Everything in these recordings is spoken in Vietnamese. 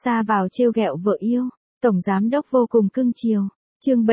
Ra vào trêu ghẹo vợ yêu, tổng giám đốc vô cùng cưng chiều. Chương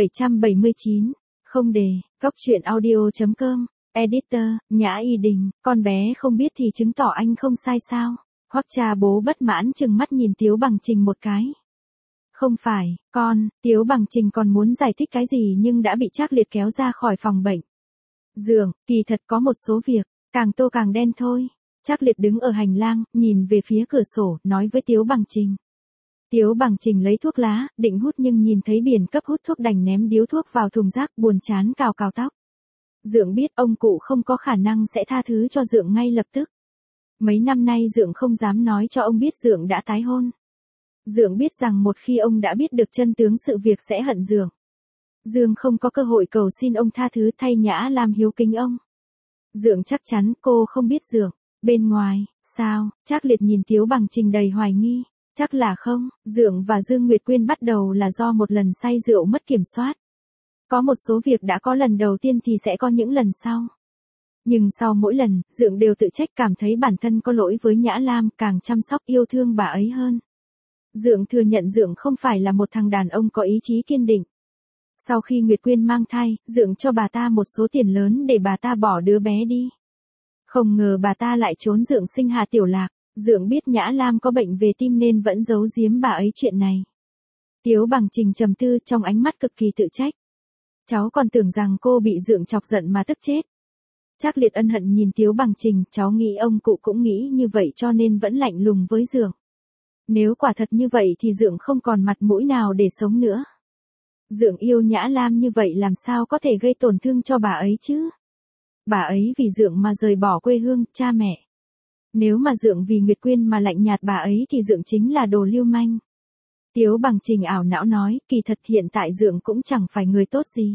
779, không đề, góc truyện audio.com, editor, Nhã Y Đình, con bé không biết thì chứng tỏ anh không sai sao? Hoắc cha bố bất mãn trừng mắt nhìn Tiếu Bằng Trình một cái. Không phải, con, Tiếu Bằng Trình còn muốn giải thích cái gì nhưng đã bị Trác Liệt kéo ra khỏi phòng bệnh. Dượng, kỳ thật có một số việc, càng tô càng đen thôi. Trác Liệt đứng ở hành lang, nhìn về phía cửa sổ, nói với Tiếu Bằng Trình. Tiếu Bằng Trình lấy thuốc lá, định hút nhưng nhìn thấy biển cấp hút thuốc đành ném điếu thuốc vào thùng rác, buồn chán cào cào tóc. Dượng biết ông cụ không có khả năng sẽ tha thứ cho Dượng ngay lập tức. Mấy năm nay Dượng không dám nói cho ông biết Dượng đã tái hôn. Dượng biết rằng một khi ông đã biết được chân tướng sự việc sẽ hận Dượng. Dượng không có cơ hội cầu xin ông tha thứ, thay Nhã Lam hiếu kính ông. Dượng chắc chắn cô không biết Dượng. Bên ngoài, sao? Trác Liệt nhìn Tiếu Bằng Trình đầy hoài nghi. Chắc là không, Dượng và Dương Nguyệt Quyên bắt đầu là do một lần say rượu mất kiểm soát. Có một số việc đã có lần đầu tiên thì sẽ có những lần sau. Nhưng sau mỗi lần, Dượng đều tự trách, cảm thấy bản thân có lỗi với Nhã Lam, càng chăm sóc yêu thương bà ấy hơn. Dượng thừa nhận Dượng không phải là một thằng đàn ông có ý chí kiên định. Sau khi Nguyệt Quyên mang thai, Dượng cho bà ta một số tiền lớn để bà ta bỏ đứa bé đi. Không ngờ bà ta lại trốn Dượng sinh Hà Tiểu Lạc. Dượng biết Nhã Lam có bệnh về tim nên vẫn giấu giếm bà ấy chuyện này. Tiếu Bằng Trình trầm tư, trong ánh mắt cực kỳ tự trách. Cháu còn tưởng rằng cô bị Dượng chọc giận mà tức chết. Trác Liệt ân hận nhìn Tiếu Bằng Trình, cháu nghĩ ông cụ cũng nghĩ như vậy cho nên vẫn lạnh lùng với Dượng. Nếu quả thật như vậy thì Dượng không còn mặt mũi nào để sống nữa. Dượng yêu Nhã Lam như vậy làm sao có thể gây tổn thương cho bà ấy chứ? Bà ấy vì Dượng mà rời bỏ quê hương, cha mẹ. Nếu mà Dượng vì Nguyệt Quyên mà lạnh nhạt bà ấy thì Dượng chính là đồ lưu manh. Tiếu Bằng Trình ảo não nói, kỳ thật hiện tại Dượng cũng chẳng phải người tốt gì.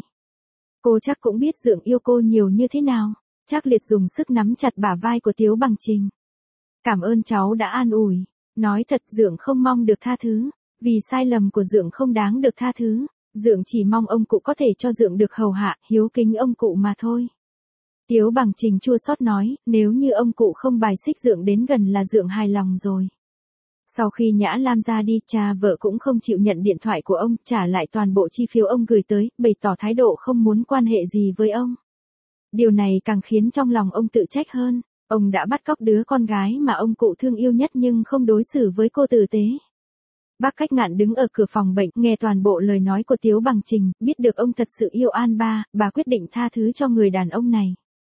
Cô chắc cũng biết Dượng yêu cô nhiều như thế nào. Trác Liệt dùng sức nắm chặt bả vai của Tiếu Bằng Trình. Cảm ơn cháu đã an ủi. Nói thật Dượng không mong được tha thứ. Vì sai lầm của Dượng không đáng được tha thứ. Dượng chỉ mong ông cụ có thể cho Dượng được hầu hạ, hiếu kính ông cụ mà thôi. Tiếu Bằng Trình chua xót nói, nếu như ông cụ không bài xích Dượng đến gần là Dượng hài lòng rồi. Sau khi Nhã Lam ra đi, cha vợ cũng không chịu nhận điện thoại của ông, trả lại toàn bộ chi phiếu ông gửi tới, bày tỏ thái độ không muốn quan hệ gì với ông. Điều này càng khiến trong lòng ông tự trách hơn, ông đã bắt cóc đứa con gái mà ông cụ thương yêu nhất nhưng không đối xử với cô tử tế. Bác Cách Ngạn đứng ở cửa phòng bệnh, nghe toàn bộ lời nói của Tiếu Bằng Trình, biết được ông thật sự yêu An Ba, bà quyết định tha thứ cho người đàn ông này.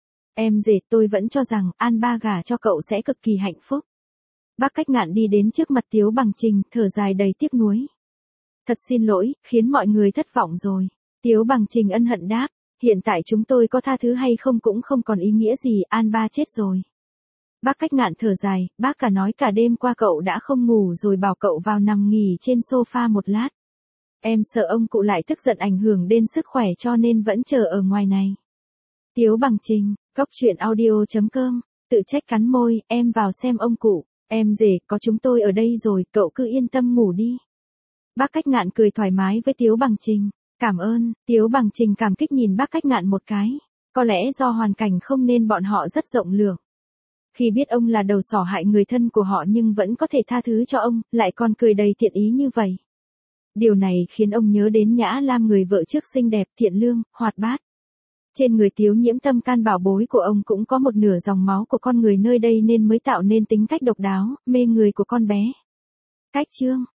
Em dệt, tôi vẫn cho rằng An Ba gả cho cậu sẽ cực kỳ hạnh phúc. Bác Cách Ngạn đi đến trước mặt Tiếu Bằng Trình, thở dài đầy tiếc nuối. Thật xin lỗi, khiến mọi người thất vọng rồi. Tiếu Bằng Trình ân hận đáp, hiện tại chúng tôi có tha thứ hay không cũng không còn ý nghĩa gì, An Ba chết rồi. Bác Cách Ngạn thở dài, bác cả nói cả đêm qua cậu đã không ngủ rồi bảo cậu vào nằm nghỉ trên sofa một lát. Em sợ ông cụ lại tức giận ảnh hưởng đến sức khỏe cho nên vẫn chờ ở ngoài này. Tiếu Bằng Trình, góc truyện audio.com, tự trách cắn môi, em vào xem ông cụ, em rể, có chúng tôi ở đây rồi, cậu cứ yên tâm ngủ đi. Bác Cách Ngạn cười thoải mái với Tiếu Bằng Trình, cảm ơn. Tiếu Bằng Trình cảm kích nhìn bác Cách Ngạn một cái, có lẽ do hoàn cảnh không nên bọn họ rất rộng lượng. Khi biết ông là đầu sỏ hại người thân của họ nhưng vẫn có thể tha thứ cho ông, lại còn cười đầy thiện ý như vậy. Điều này khiến ông nhớ đến Nhã Lam, người vợ trước xinh đẹp, thiện lương, hoạt bát. Trên người Tiếu Nhiễm tâm can bảo bối của ông cũng có một nửa dòng máu của con người nơi đây nên mới tạo nên tính cách độc đáo, mê người của con bé. Cách chương